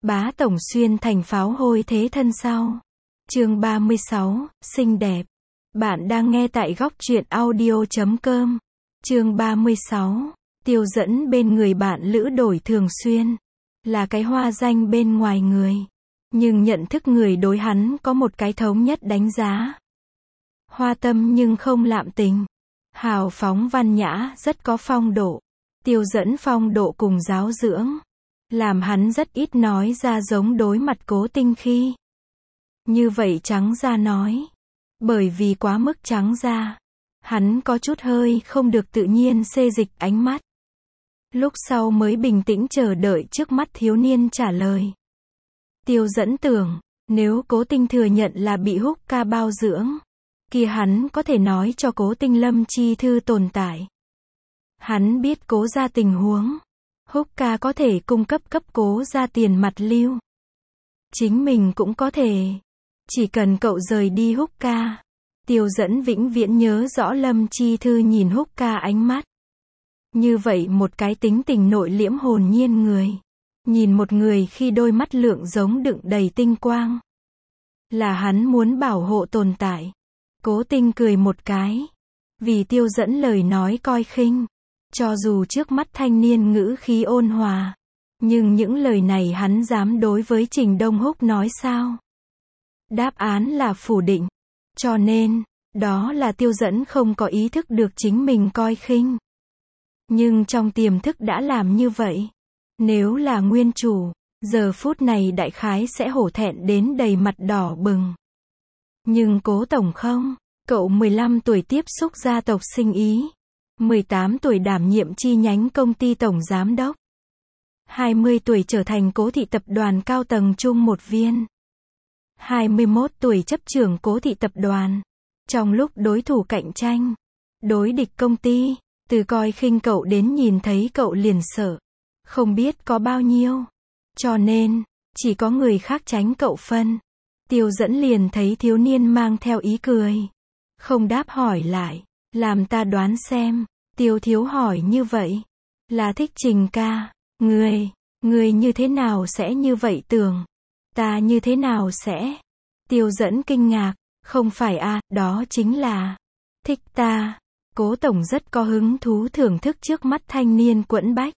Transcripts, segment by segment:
Bá tổng xuyên thành pháo hôi thế thân sau. Chương 36, xinh đẹp. Bạn đang nghe tại góc truyện audio.com. Chương 36, Tiêu Dẫn bên người bạn lữ đổi thường xuyên. Là cái hoa danh bên ngoài người. Nhưng nhận thức người đối hắn có một cái thống nhất đánh giá. Hoa tâm nhưng không lạm tình. Hào phóng văn nhã, rất có phong độ. Tiêu Dẫn phong độ cùng giáo dưỡng. Làm hắn rất ít nói ra giống đối mặt Cố Tinh khi. Như vậy trắng ra nói. Bởi vì quá mức trắng ra. Hắn có chút hơi không được tự nhiên xê dịch ánh mắt. Lúc sau mới bình tĩnh chờ đợi trước mắt thiếu niên trả lời. Tiêu Dẫn tưởng, nếu Cố Tinh thừa nhận là bị húc ca bao dưỡng, kia hắn có thể nói cho Cố Tinh lâm chi thư tồn tại. Hắn biết Cố gia tình huống. Húc ca có thể cung cấp Cố gia tiền mặt lưu. Chính mình cũng có thể. Chỉ cần cậu rời đi húc ca. Tiêu Dẫn vĩnh viễn nhớ rõ lâm chi thư nhìn húc ca ánh mắt. Như vậy một cái tính tình nội liễm hồn nhiên người. Nhìn một người khi đôi mắt lượng giống đựng đầy tinh quang. Là hắn muốn bảo hộ tồn tại. Cố Tinh cười một cái. Vì Tiêu Dẫn lời nói coi khinh. Cho dù trước mắt thanh niên ngữ khí ôn hòa. Nhưng những lời này hắn dám đối với Trình Đông Húc nói sao? Đáp án là phủ định. Cho nên, đó là Tiêu Dẫn không có ý thức được chính mình coi khinh. Nhưng trong tiềm thức đã làm như vậy. Nếu là nguyên chủ, giờ phút này đại khái sẽ hổ thẹn đến đầy mặt đỏ bừng. Nhưng Cố tổng không. Cậu 15 tuổi tiếp xúc gia tộc sinh ý. 18 tuổi đảm nhiệm chi nhánh công ty tổng giám đốc. 20 tuổi trở thành Cố thị tập đoàn cao tầng chung một viên. 21 tuổi chấp trưởng Cố thị tập đoàn. Trong lúc đối thủ cạnh tranh, đối địch công ty, từ coi khinh cậu đến nhìn thấy cậu liền sợ. Không biết có bao nhiêu. Cho nên, chỉ có người khác tránh cậu phân. Tiêu Dẫn liền thấy thiếu niên mang theo ý cười. Không đáp hỏi lại. Làm ta đoán xem. Tiêu thiếu hỏi như vậy. Là thích Trình ca. Người như thế nào sẽ như vậy tưởng? Ta như thế nào sẽ? Tiêu Dẫn kinh ngạc. Không phải a, đó chính là thích ta. Cố tổng rất có hứng thú thưởng thức trước mắt thanh niên quẫn bách.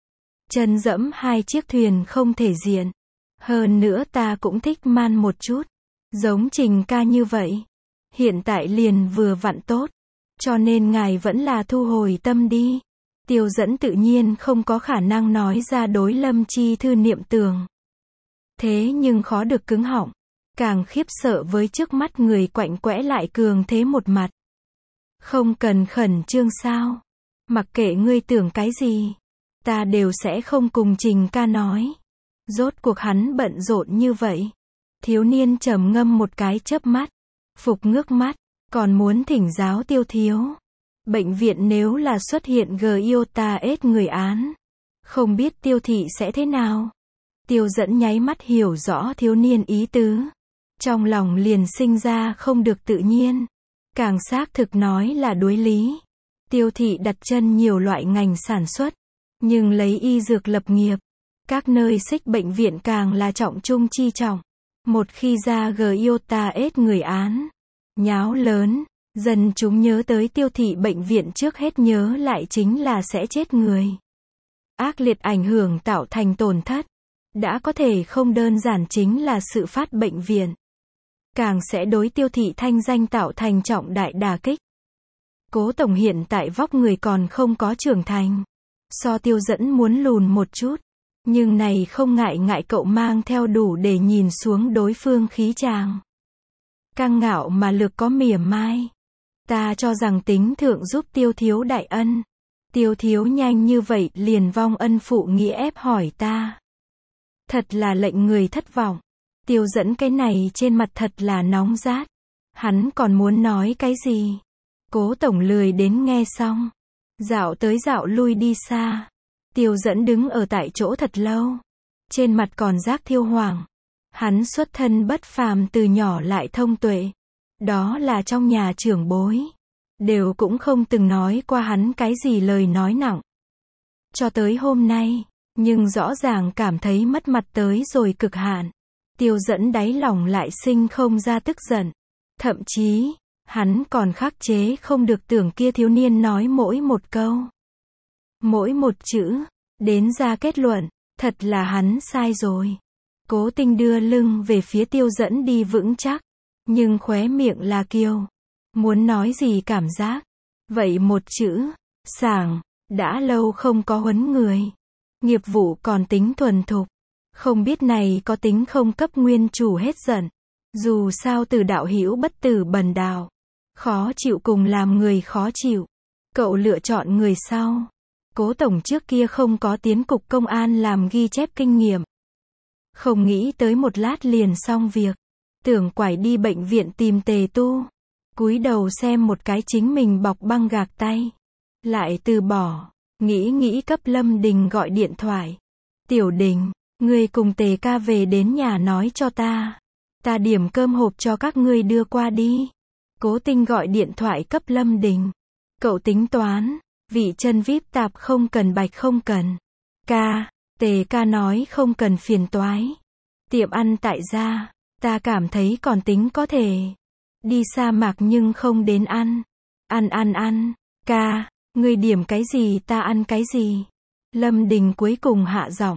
Chân dẫm hai chiếc thuyền không thể diện. Hơn nữa ta cũng thích man một chút. Giống Trình ca như vậy. Hiện tại liền vừa vặn tốt. Cho nên ngài vẫn là thu hồi tâm đi. Tiêu Dẫn tự nhiên không có khả năng nói ra đối lâm chi thư niệm tưởng. Thế nhưng khó được cứng họng. Càng khiếp sợ với trước mắt người quạnh quẽ lại cường thế một mặt. Không cần khẩn trương sao. Mặc kệ ngươi tưởng cái gì. Ta đều sẽ không cùng Trình ca nói. Rốt cuộc hắn bận rộn như vậy. Thiếu niên trầm ngâm một cái chớp mắt. Phục ngước mắt. Còn muốn thỉnh giáo Tiêu thiếu. Bệnh viện nếu là xuất hiện iota S người án. Không biết Tiêu thị sẽ thế nào. Tiêu Dẫn nháy mắt hiểu rõ thiếu niên ý tứ. Trong lòng liền sinh ra không được tự nhiên. Càng xác thực nói là đối lý. Tiêu thị đặt chân nhiều loại ngành sản xuất. Nhưng lấy y dược lập nghiệp. Các nơi xích bệnh viện càng là trọng trung chi trọng. Một khi ra iota S người án. Nháo lớn. Dân chúng nhớ tới Tiêu thị bệnh viện trước hết nhớ lại chính là sẽ chết người. Ác liệt ảnh hưởng tạo thành tổn thất. Đã có thể không đơn giản chính là sự phát bệnh viện. Càng sẽ đối Tiêu thị thanh danh tạo thành trọng đại đả kích. Cố tổng hiện tại vóc người còn không có trưởng thành. So Tiêu Dẫn muốn lùn một chút. Nhưng này không ngại cậu mang theo đủ để nhìn xuống đối phương khí chàng. Căng ngạo mà lược có mỉa mai. Ta cho rằng tính thượng giúp Tiêu thiếu đại ân. Tiêu thiếu nhanh như vậy liền vong ân phụ nghĩa ép hỏi ta. Thật là lệnh người thất vọng. Tiêu Dẫn cái này trên mặt thật là nóng rát. Hắn còn muốn nói cái gì? Cố tổng lười đến nghe xong. Dạo tới dạo lui đi xa. Tiêu Dẫn đứng ở tại chỗ thật lâu. Trên mặt còn rác thiêu hoảng. Hắn xuất thân bất phàm từ nhỏ lại thông tuệ. Đó là trong nhà trưởng bối. Đều cũng không từng nói qua hắn cái gì lời nói nặng. Cho tới hôm nay, Nhưng rõ ràng cảm thấy mất mặt tới rồi cực hạn. Tiêu Dẫn đáy lòng lại sinh không ra tức giận. Thậm chí, hắn còn khắc chế không được tưởng kia thiếu niên nói mỗi một câu, mỗi một chữ, đến ra kết luận, thật là hắn sai rồi. Cố Tình đưa lưng về phía Tiêu Dẫn đi vững chắc, nhưng khóe miệng là kiêu. Muốn nói gì cảm giác. Vậy một chữ, sảng, đã lâu không có huấn người. Nghiệp vụ còn tính thuần thục. Không biết này có tính không cấp nguyên chủ hết giận. Dù sao từ đạo hữu bất tử bần đạo. Khó chịu cùng làm người khó chịu. Cậu lựa chọn người sau. Cố tổng trước kia không có tiến cục công an làm ghi chép kinh nghiệm. Không nghĩ tới một lát liền xong việc. Tưởng quải đi bệnh viện tìm Tề Tu. Cúi đầu xem một cái chính mình bọc băng gạc tay. Lại từ bỏ. Nghĩ cấp Lâm Đình gọi điện thoại. Tiểu Đình, ngươi cùng Tề ca về đến nhà nói cho ta. Ta điểm cơm hộp cho các ngươi đưa qua đi. Cố Tình gọi điện thoại cấp Lâm Đình. Cậu tính toán. Vị chân VIP tạp không cần bạch không cần. Tề ca nói không cần phiền toái. Tiệm ăn tại gia. Ta cảm thấy còn tính có thể. Đi sa mạc nhưng không đến ăn. Ăn. Ngươi điểm cái gì ta ăn cái gì. Lâm Đình cuối cùng hạ giọng.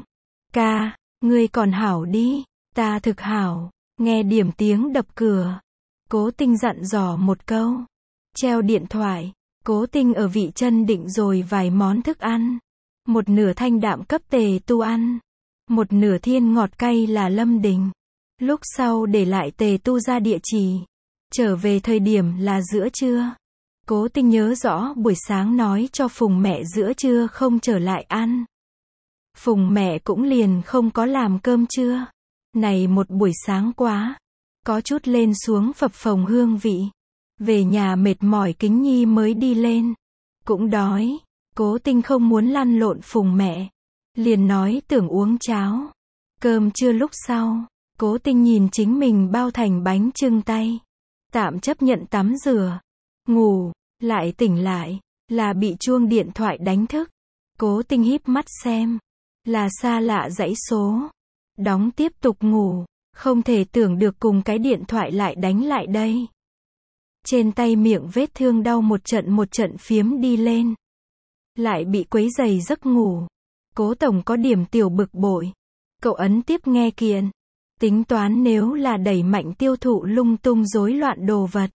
Ngươi còn hảo đi. Ta thực hảo. Nghe điểm tiếng đập cửa. Cố Tình dặn dò một câu. Treo điện thoại. Cố Tình ở vị chân định rồi vài món thức ăn. Một nửa thanh đạm cấp Tề Tu ăn. Một nửa thiên ngọt cay là Lâm Đình. Lúc sau để lại Tề Tu ra địa chỉ. Trở về thời điểm là giữa trưa. Cố Tình nhớ rõ buổi sáng nói cho Phùng mẹ giữa trưa không trở lại ăn. Phùng mẹ cũng liền không có làm cơm trưa. Này một buổi sáng quá. Có chút lên xuống phập phồng hương vị. Về nhà mệt mỏi Kính Nhi mới đi lên. Cũng đói. Cố Tình không muốn lăn lộn Phùng mẹ. Liền nói tưởng uống cháo. Cơm trưa lúc sau. Cố Tình nhìn chính mình bao thành bánh chưng tay. Tạm chấp nhận tắm rửa. Ngủ. Lại tỉnh lại. Là bị chuông điện thoại đánh thức. Cố Tình híp mắt xem. Là xa lạ dãy số. Đóng tiếp tục ngủ. Không thể tưởng được cùng cái điện thoại lại đánh lại đây. Trên tay miệng vết thương đau một trận phiếm đi lên. Lại bị quấy rầy giấc ngủ. Cố tổng có điểm tiểu bực bội. Cậu ấn tiếp nghe kiện. Tính toán nếu là đẩy mạnh tiêu thụ lung tung rối loạn đồ vật.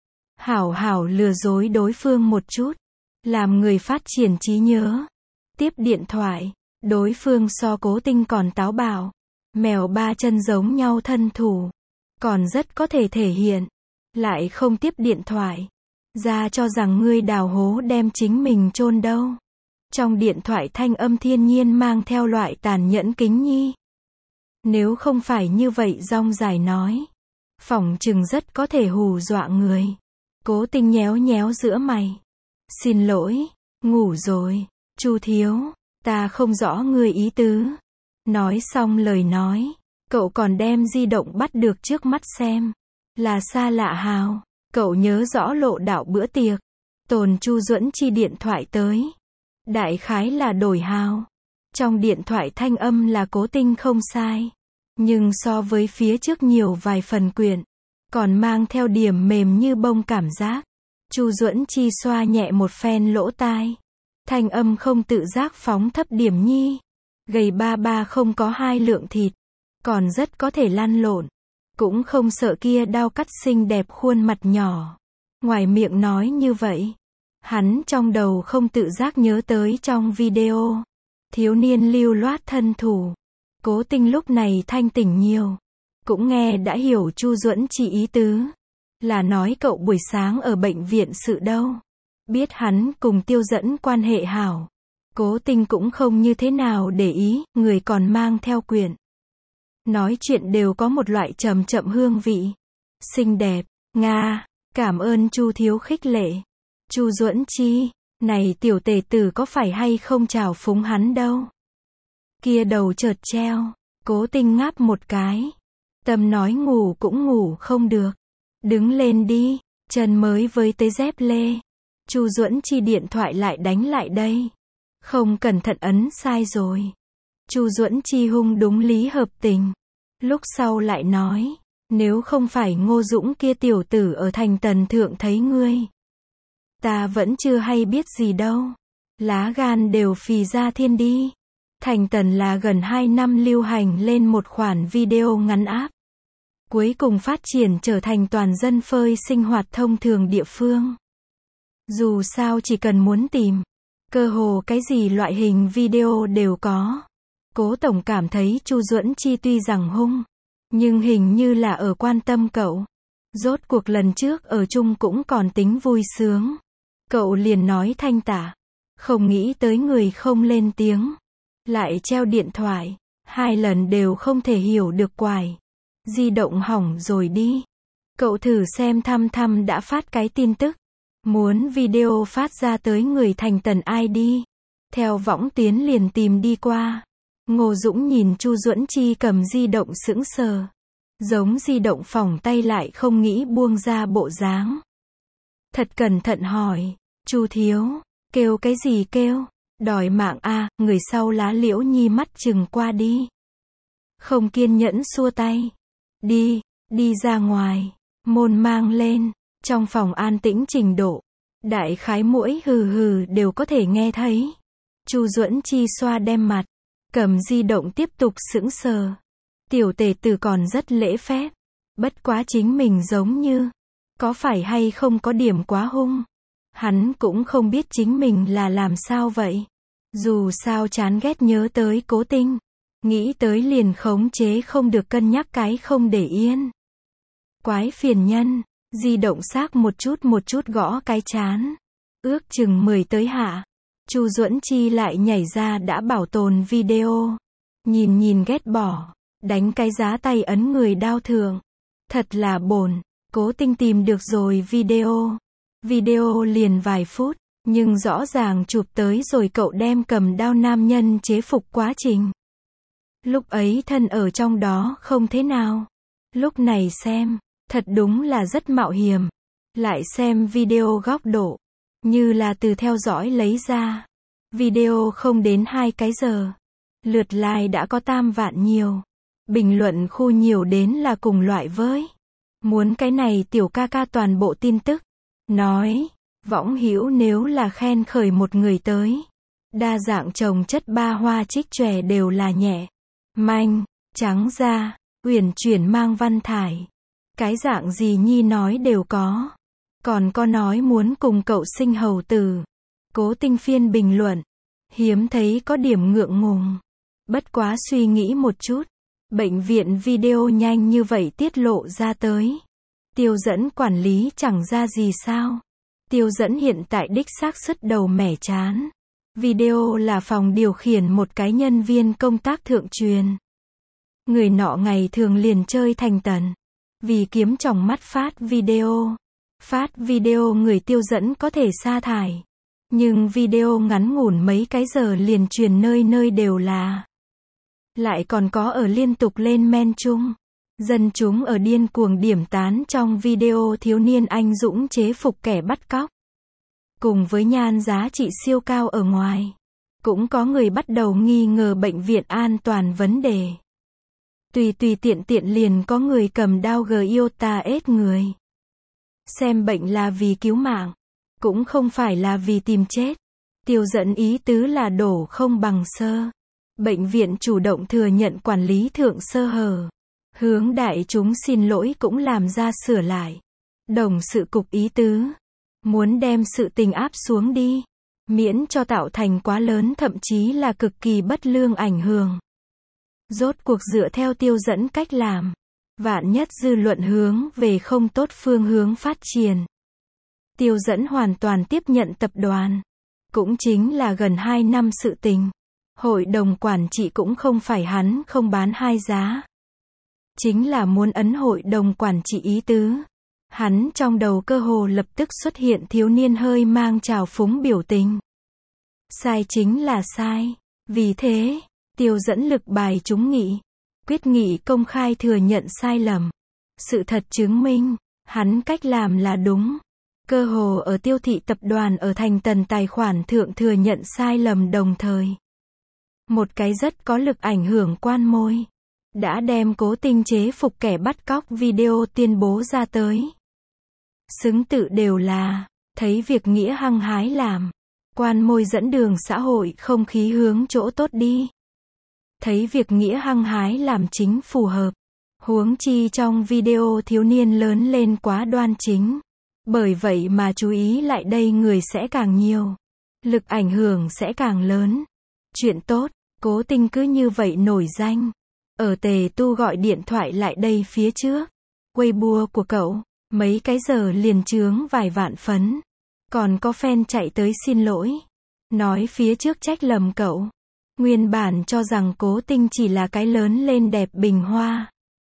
Hảo lừa dối đối phương một chút. Làm người phát triển trí nhớ. Tiếp điện thoại. Đối phương so Cố Tình còn táo bạo. Mèo ba chân giống nhau thân thủ. Còn rất có thể thể hiện. Lại không tiếp điện thoại. Ra cho rằng ngươi đào hố đem chính mình chôn đâu. Trong điện thoại thanh âm thiên nhiên mang theo loại tàn nhẫn Kính Nhi. Nếu không phải như vậy rong dài nói. Phỏng chừng rất có thể hù dọa người. Cố Tình nhéo giữa mày. Xin lỗi, ngủ rồi. Chu thiếu, ta không rõ ngươi ý tứ. Nói xong lời nói. Cậu còn đem di động bắt được trước mắt xem. Là xa lạ hào. Cậu nhớ rõ lộ đạo bữa tiệc. Tồn Chu Duẫn chi điện thoại tới. Đại khái là đổi hào. Trong điện thoại thanh âm là Cố Tình không sai. Nhưng so với phía trước nhiều vài phần quyện. Còn mang theo điểm mềm như bông cảm giác. Chu Duẫn chi xoa nhẹ một phen lỗ tai. Thanh âm không tự giác phóng thấp điểm nhi. Gầy ba không có 2 lượng thịt. Còn rất có thể lăn lộn. Cũng không sợ kia đau cắt xinh đẹp khuôn mặt nhỏ. Ngoài miệng nói như vậy. Hắn trong đầu không tự giác nhớ tới trong video. Thiếu niên lưu loát thân thủ. Cố Tình lúc này thanh tỉnh nhiều. Cũng nghe đã hiểu Chu Duẫn chỉ ý tứ. Là nói cậu buổi sáng ở bệnh viện sự đâu. Biết hắn cùng Tiêu Dẫn quan hệ hảo. Cố Tình cũng không như thế nào để ý, người còn mang theo quyển. Nói chuyện đều có một loại trầm chậm hương vị. Xinh đẹp, Nga, cảm ơn Chu thiếu khích lệ. Chu Duẫn chi, này tiểu tề tử có phải hay không chào phúng hắn đâu. Kia đầu chợt treo, Cố Tình ngáp một cái. Tâm nói ngủ cũng ngủ không được. Đứng lên đi, chân mới với tới dép lê. Chu Duẫn chi điện thoại lại đánh lại đây. Không cẩn thận ấn sai rồi. Chu Duẫn Chi hung đúng lý hợp tình. Lúc sau lại nói, nếu không phải Ngô Dũng kia tiểu tử ở thành Tần Thượng thấy ngươi, ta vẫn chưa hay biết gì đâu. Lá gan đều phì ra thiên đi. Thành Tần là gần 2 năm lưu hành lên một khoản video ngắn app. Cuối cùng phát triển trở thành toàn dân phơi sinh hoạt thông thường địa phương. Dù sao chỉ cần muốn tìm, cơ hồ cái gì loại hình video đều có. Cố tổng cảm thấy Chu Duẫn Chi tuy rằng hung, nhưng hình như là ở quan tâm cậu. Rốt cuộc lần trước ở chung cũng còn tính vui sướng. Cậu liền nói thanh tạ. Không nghĩ tới người không lên tiếng. Lại treo điện thoại. 2 lần đều không thể hiểu được quài. Di động hỏng rồi đi. Cậu thử xem thăm thăm đã phát cái tin tức. Muốn video phát ra tới người thành Tần ID. Theo võng tuyến liền tìm đi qua. Ngô Dũng nhìn Chu Duẫn Chi cầm di động sững sờ. Giống di động phỏng tay lại không nghĩ buông ra bộ dáng. Thật cẩn thận hỏi. Chu thiếu, kêu cái gì kêu? Đòi mạng à, người sau Lá Liễu Nhi mắt chừng qua đi. Không kiên nhẫn xua tay. Đi ra ngoài. Môn mang lên. Trong phòng an tĩnh trình độ. Đại khái mỗi hừ hừ đều có thể nghe thấy. Chu Duẫn Chi xoa đem mặt. Cầm di động tiếp tục sững sờ. Tiểu tể tử còn rất lễ phép. Bất quá chính mình giống như. Có phải hay không có điểm quá hung. Hắn cũng không biết chính mình là làm sao vậy. Dù sao chán ghét nhớ tới Cố Tinh. Nghĩ tới liền khống chế không được cân nhắc cái không để yên. Quái phiền nhân. Di động xác một chút gõ cái chán. Ước chừng 10 tới hạ. Chu Duẫn Chi lại nhảy ra đã bảo tồn video. Nhìn ghét bỏ. Đánh cái giá tay ấn người đao thượng. Thật là bồn. Cố Tinh tìm được rồi video. Video liền vài phút. Nhưng rõ ràng chụp tới rồi cậu đem cầm đao nam nhân chế phục quá trình. Lúc ấy thân ở trong đó không thế nào. Lúc này xem. Thật đúng là rất mạo hiểm. Lại xem video góc độ. Như là từ theo dõi lấy ra. Video không đến 2 cái giờ. Lượt like đã có 3 vạn nhiều. Bình luận khu nhiều đến là cùng loại với. Muốn cái này tiểu ca ca toàn bộ tin tức. Nói. Võng hữu nếu là khen khởi một người tới. Đa dạng trồng chất ba hoa trích chòe đều là nhẹ. Manh. Trắng da. Uyển chuyển mang văn thải. Cái dạng gì nhi nói đều có. Còn có nói muốn cùng cậu sinh hầu tử. Cố Tinh phiên bình luận. Hiếm thấy có điểm ngượng ngùng. Bất quá suy nghĩ một chút. Bệnh viện video nhanh như vậy tiết lộ ra tới. Tiêu Dẫn quản lý chẳng ra gì sao. Tiêu Dẫn hiện tại đích xác sứt đầu mẻ chán. Video là phòng điều khiển một cái nhân viên công tác thượng truyền. Người nọ ngày thường liền chơi thành Tần. Vì kiếm tròng mắt phát video. Phát video người Tiêu Dẫn có thể sa thải. Nhưng video ngắn ngủn mấy cái giờ liền truyền nơi nơi đều là. Lại còn có ở liên tục lên men chung. Dân chúng ở điên cuồng điểm tán trong video thiếu niên anh dũng chế phục kẻ bắt cóc. Cùng với nhan giá trị siêu cao ở ngoài. Cũng có người bắt đầu nghi ngờ bệnh viện an toàn vấn đề. Tùy tiện liền có người cầm đao Giota ết người. Xem bệnh là vì cứu mạng. Cũng không phải là vì tìm chết. Tiêu Dẫn ý tứ là đổ không bằng sơ. Bệnh viện chủ động thừa nhận quản lý thượng sơ hở. Hướng đại chúng xin lỗi cũng làm ra sửa lại. Đồng sự cục ý tứ. Muốn đem sự tình áp xuống đi. Miễn cho tạo thành quá lớn thậm chí là cực kỳ bất lương ảnh hưởng. Rốt cuộc dựa theo Tiêu Dẫn cách làm. Vạn nhất dư luận hướng về không tốt phương hướng phát triển. Tiêu Dẫn hoàn toàn tiếp nhận tập đoàn. Cũng chính là gần 2 năm sự tình. Hội đồng quản trị cũng không phải hắn không bán hai giá. Chính là muốn ấn hội đồng quản trị ý tứ. Hắn trong đầu cơ hồ lập tức xuất hiện thiếu niên hơi mang trào phúng biểu tình. Sai chính là sai. Vì thế, Tiêu Dẫn lực bài chúng nghị. Quyết nghị công khai thừa nhận sai lầm. Sự thật chứng minh, hắn cách làm là đúng. Cơ hồ ở Tiêu thị tập đoàn ở thành Tần tài khoản thượng thừa nhận sai lầm đồng thời. Một cái rất có lực ảnh hưởng quan môi. Đã đem Cố Tinh chế phục kẻ bắt cóc video tuyên bố ra tới. Xứng tự đều là, thấy việc nghĩa hăng hái làm. Quan môi dẫn đường xã hội không khí hướng chỗ tốt đi. Thấy việc nghĩa hăng hái làm chính phù hợp. Huống chi trong video thiếu niên lớn lên quá đoan chính. Bởi vậy mà chú ý lại đây người sẽ càng nhiều. Lực ảnh hưởng sẽ càng lớn. Chuyện tốt, Cố Tinh cứ như vậy nổi danh. Ở Tề Tu gọi điện thoại lại đây phía trước. Weibo của cậu, mấy cái giờ liền chướng vài vạn phấn. Còn có fan chạy tới xin lỗi. Nói phía trước trách lầm cậu. Nguyên bản cho rằng Cố Tinh chỉ là cái lớn lên đẹp bình hoa.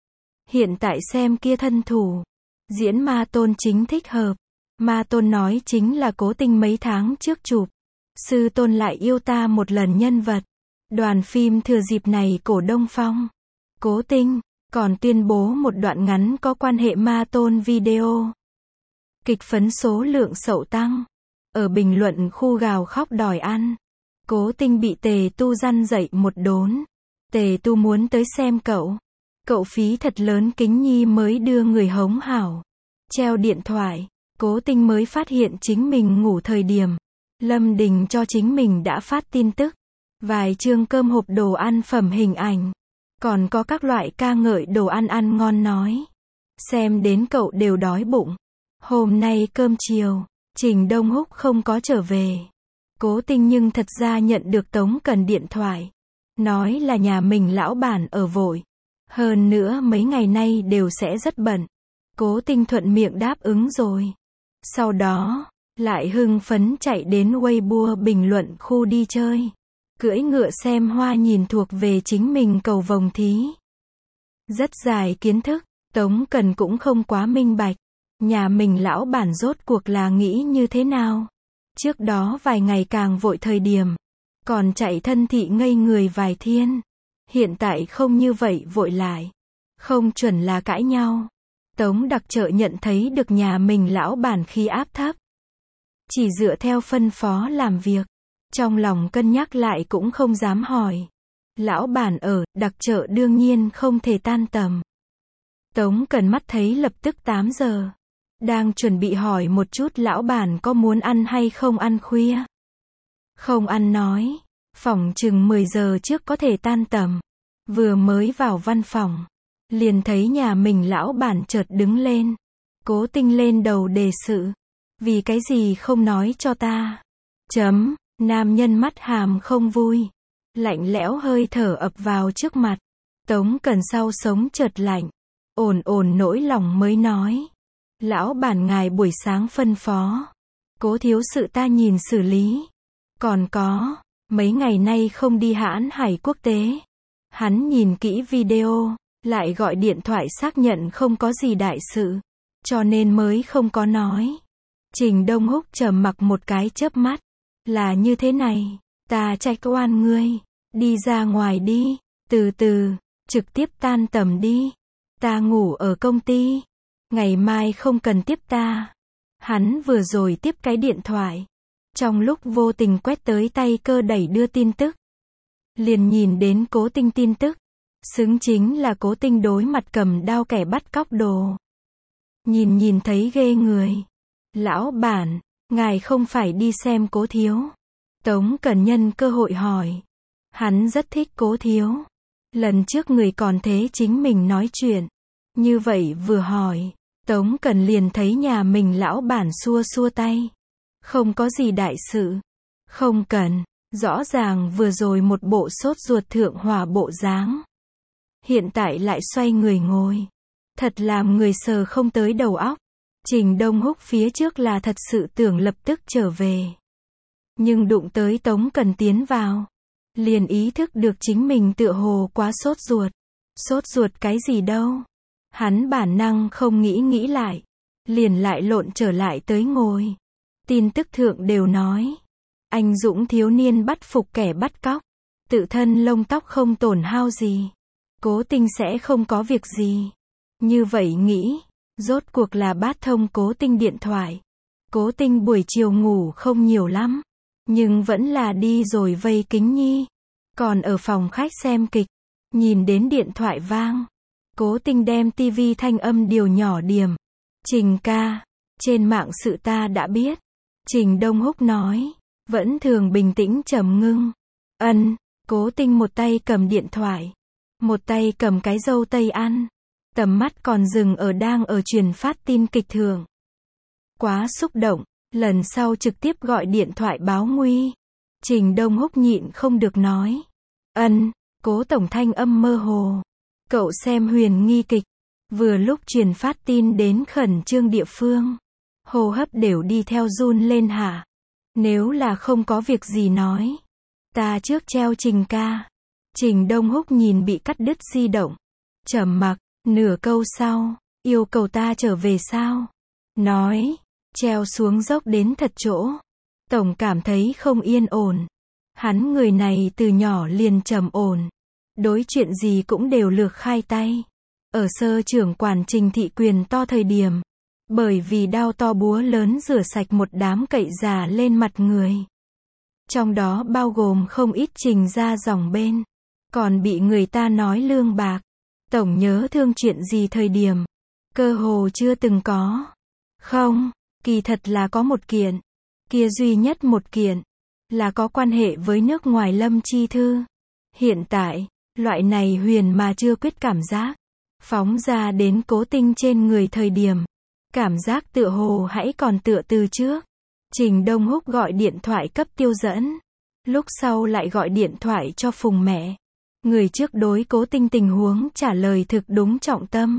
Hiện tại xem kia thân thủ. Diễn Ma Tôn chính thích hợp. Ma Tôn nói chính là Cố Tinh mấy tháng trước chụp. Sư Tôn lại yêu ta một lần nhân vật. Đoàn phim thừa dịp này cổ Đông Phong. Cố Tinh, còn tuyên bố một đoạn ngắn có quan hệ Ma Tôn video. Kịch phấn số lượng sậu tăng. Ở bình luận khu gào khóc đòi ăn. Cố Tinh bị Tề Tu răn dậy một đốn. Tề Tu muốn tới xem cậu. Cậu phí thật lớn kính nhi mới đưa người hống hảo. Treo điện thoại. Cố Tinh mới phát hiện chính mình ngủ thời điểm. Lâm Đình cho chính mình đã phát tin tức. Vài chương cơm hộp đồ ăn phẩm hình ảnh. Còn có các loại ca ngợi đồ ăn ăn ngon nói. Xem đến cậu đều đói bụng. Hôm nay cơm chiều, Trình Đông Húc không có trở về. Cố Tinh nhưng thật ra nhận được Tống Cần điện thoại. Nói là nhà mình lão bản ở vội. Hơn nữa mấy ngày nay đều sẽ rất bận. Cố Tinh thuận miệng đáp ứng rồi. Sau đó, lại hưng phấn chạy đến Weibo bình luận khu đi chơi. Cưỡi ngựa xem hoa nhìn thuộc về chính mình cầu vồng thí. Rất dài kiến thức, Tống Cần cũng không quá minh bạch. Nhà mình lão bản rốt cuộc là nghĩ như thế nào? Trước đó vài ngày càng vội thời điểm. Còn chạy thân thị ngây người vài thiên. Hiện tại không như vậy vội lại. Không chuẩn là cãi nhau. Tống Đặc Trợ nhận thấy được nhà mình lão bản khí áp thấp. Chỉ dựa theo phân phó làm việc. Trong lòng cân nhắc lại cũng không dám hỏi. Lão bản ở, Đặc Trợ đương nhiên không thể tan tầm. Tống Cần mắt thấy lập tức 8 giờ. Đang chuẩn bị hỏi một chút lão bản có muốn ăn hay không ăn khuya. Không ăn nói. Phỏng chừng 10 giờ trước có thể tan tầm. Vừa mới vào văn phòng. Liền thấy nhà mình lão bản chợt đứng lên. Cố Tinh lên đầu đề sự. Vì cái gì không nói cho ta. Nam nhân mắt hàm không vui. Lạnh lẽo hơi thở ập vào trước mặt. Tống Cần sau sống chợt lạnh. Ổn nỗi lòng mới nói. Lão bản ngài buổi sáng phân phó. Cố thiếu sự ta nhìn xử lý. Còn có, mấy ngày nay không đi hãn hải quốc tế. Hắn nhìn kỹ video, lại gọi điện thoại xác nhận không có gì đại sự. Cho nên mới không có nói. Trình Đông Húc trầm mặc một cái chớp mắt. Là như thế này, ta trách oan ngươi. Đi ra ngoài đi, từ từ, trực tiếp tan tầm đi. Ta ngủ ở công ty. Ngày mai không cần tiếp ta. Hắn vừa rồi tiếp cái điện thoại. Trong lúc vô tình quét tới tay cơ đẩy đưa tin tức. Liền nhìn đến Cố Tinh tin tức. Xứng chính là Cố Tinh đối mặt cầm đao kẻ bắt cóc đồ. Nhìn thấy ghê người. Lão bản, ngài không phải đi xem Cố thiếu. Tống Cần nhân cơ hội hỏi. Hắn rất thích Cố thiếu. Lần trước người còn thế chính mình nói chuyện. Như vậy vừa hỏi. Tống Cần liền thấy nhà mình lão bản xua tay. Không có gì đại sự. Không cần. Rõ ràng vừa rồi một bộ sốt ruột thượng hỏa bộ dáng. Hiện tại lại xoay người ngồi. Thật làm người sờ không tới đầu óc. Trình Đông Húc phía trước là thật sự tưởng lập tức trở về. Nhưng đụng tới Tống Cần tiến vào. Liền ý thức được chính mình tựa hồ quá sốt ruột. Sốt ruột cái gì đâu. Hắn bản năng không nghĩ lại. Liền lại lộn trở lại tới ngồi. Tin tức thượng đều nói. Anh dũng thiếu niên bắt phục kẻ bắt cóc. Tự thân lông tóc không tổn hao gì. Cố Tinh sẽ không có việc gì. Như vậy nghĩ. Rốt cuộc là bát thông Cố Tinh điện thoại. Cố Tinh buổi chiều ngủ không nhiều lắm. Nhưng vẫn là đi rồi vây kính nhi. Còn ở phòng khách xem kịch, nhìn đến điện thoại vang. Cố Tinh đem tivi thanh âm điều nhỏ điềm. Trình ca, trên mạng sự ta đã biết. Trình Đông Húc nói, vẫn thường bình tĩnh trầm ngưng. Cố Tinh một tay cầm điện thoại, một tay cầm cái dâu tây ăn. Tầm mắt còn dừng ở đang ở truyền phát tin kịch thượng. Quá xúc động, lần sau trực tiếp gọi điện thoại báo nguy. Trình Đông Húc nhịn không được nói. Cố tổng thanh âm mơ hồ. Cậu xem huyền nghi kịch. Vừa lúc truyền phát tin đến khẩn trương địa phương. Hô hấp đều đi theo run lên hả? Nếu là không có việc gì nói. Ta trước treo Trình ca. Trình Đông Húc nhìn bị cắt đứt di động. Trầm mặc, nửa câu sau, yêu cầu ta trở về sao? Nói, treo xuống dốc đến thật chỗ. Tổng cảm thấy không yên ổn. Hắn người này từ nhỏ liền trầm ổn. Đối chuyện gì cũng đều lược khai tay. Ở sơ trưởng quản Trình thị quyền to thời điểm. Bởi vì đao to búa lớn rửa sạch một đám cậy già lên mặt người. Trong đó bao gồm không ít Trình ra dòng bên. Còn bị người ta nói lương bạc. Tổng nhớ thương chuyện gì thời điểm. Cơ hồ chưa từng có. Không, kỳ thật là có một kiện. Kia duy nhất một kiện. Là có quan hệ với nước ngoài Lâm Chi Thư. Hiện tại, loại này huyền mà chưa quyết cảm giác. Phóng ra đến Cố Tinh trên người thời điểm. Cảm giác tựa hồ hãy còn tựa từ trước. Trình Đông Húc gọi điện thoại cấp Tiêu Dẫn. Lúc sau lại gọi điện thoại cho Phùng mẹ. Người trước đối Cố Tinh tình huống trả lời thực đúng trọng tâm.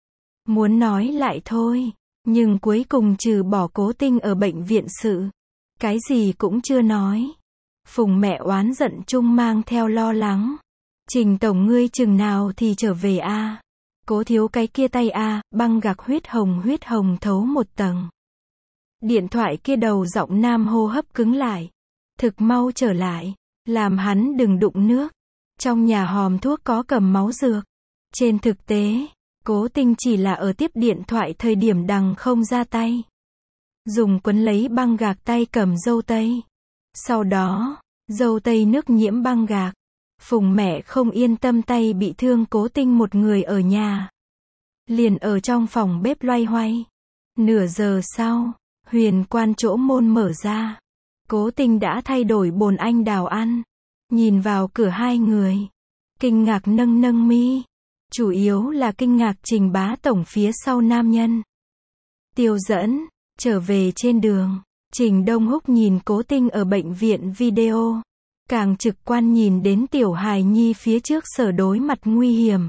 Muốn nói lại thôi. Nhưng cuối cùng trừ bỏ Cố Tinh ở bệnh viện sự. Cái gì cũng chưa nói. Phùng mẹ oán giận chung mang theo lo lắng. Trình tổng ngươi chừng nào thì trở về a? Cố thiếu cái kia tay a, băng gạc huyết hồng thấu một tầng. Điện thoại kia đầu giọng nam hô hấp cứng lại. Thực mau trở lại, làm hắn đừng đụng nước. Trong nhà hòm thuốc có cầm máu dược. Trên thực tế, Cố Tinh chỉ là ở tiếp điện thoại thời điểm đằng không ra tay. Dùng quấn lấy băng gạc tay cầm dâu tây. Sau đó, dâu tây nước nhiễm băng gạc. Phùng mẹ không yên tâm tay bị thương Cố Tinh một người ở nhà. Liền ở trong phòng bếp loay hoay. Nửa giờ sau, huyền quan chỗ môn mở ra. Cố Tinh đã thay đổi bồn anh đào ăn. Nhìn vào cửa hai người. Kinh ngạc nâng mi. Chủ yếu là kinh ngạc Trình bá tổng phía sau nam nhân. Tiêu Dẫn, trở về trên đường. Trình Đông Húc nhìn Cố Tinh ở bệnh viện video. Càng trực quan nhìn đến tiểu hài nhi phía trước sở đối mặt nguy hiểm.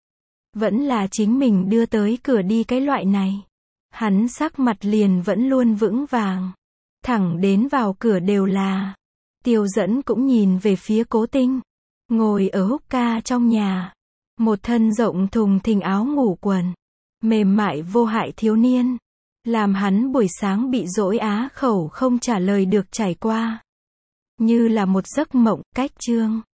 Vẫn là chính mình đưa tới cửa đi cái loại này. Hắn sắc mặt liền vẫn luôn vững vàng. Thẳng đến vào cửa đều là. Tiêu Dẫn cũng nhìn về phía Cố Tinh. Ngồi ở Húc ca trong nhà. Một thân rộng thùng thình áo ngủ quần. Mềm mại vô hại thiếu niên. Làm hắn buổi sáng bị dỗi á khẩu không trả lời được trải qua. Như là một giấc mộng, cách chương.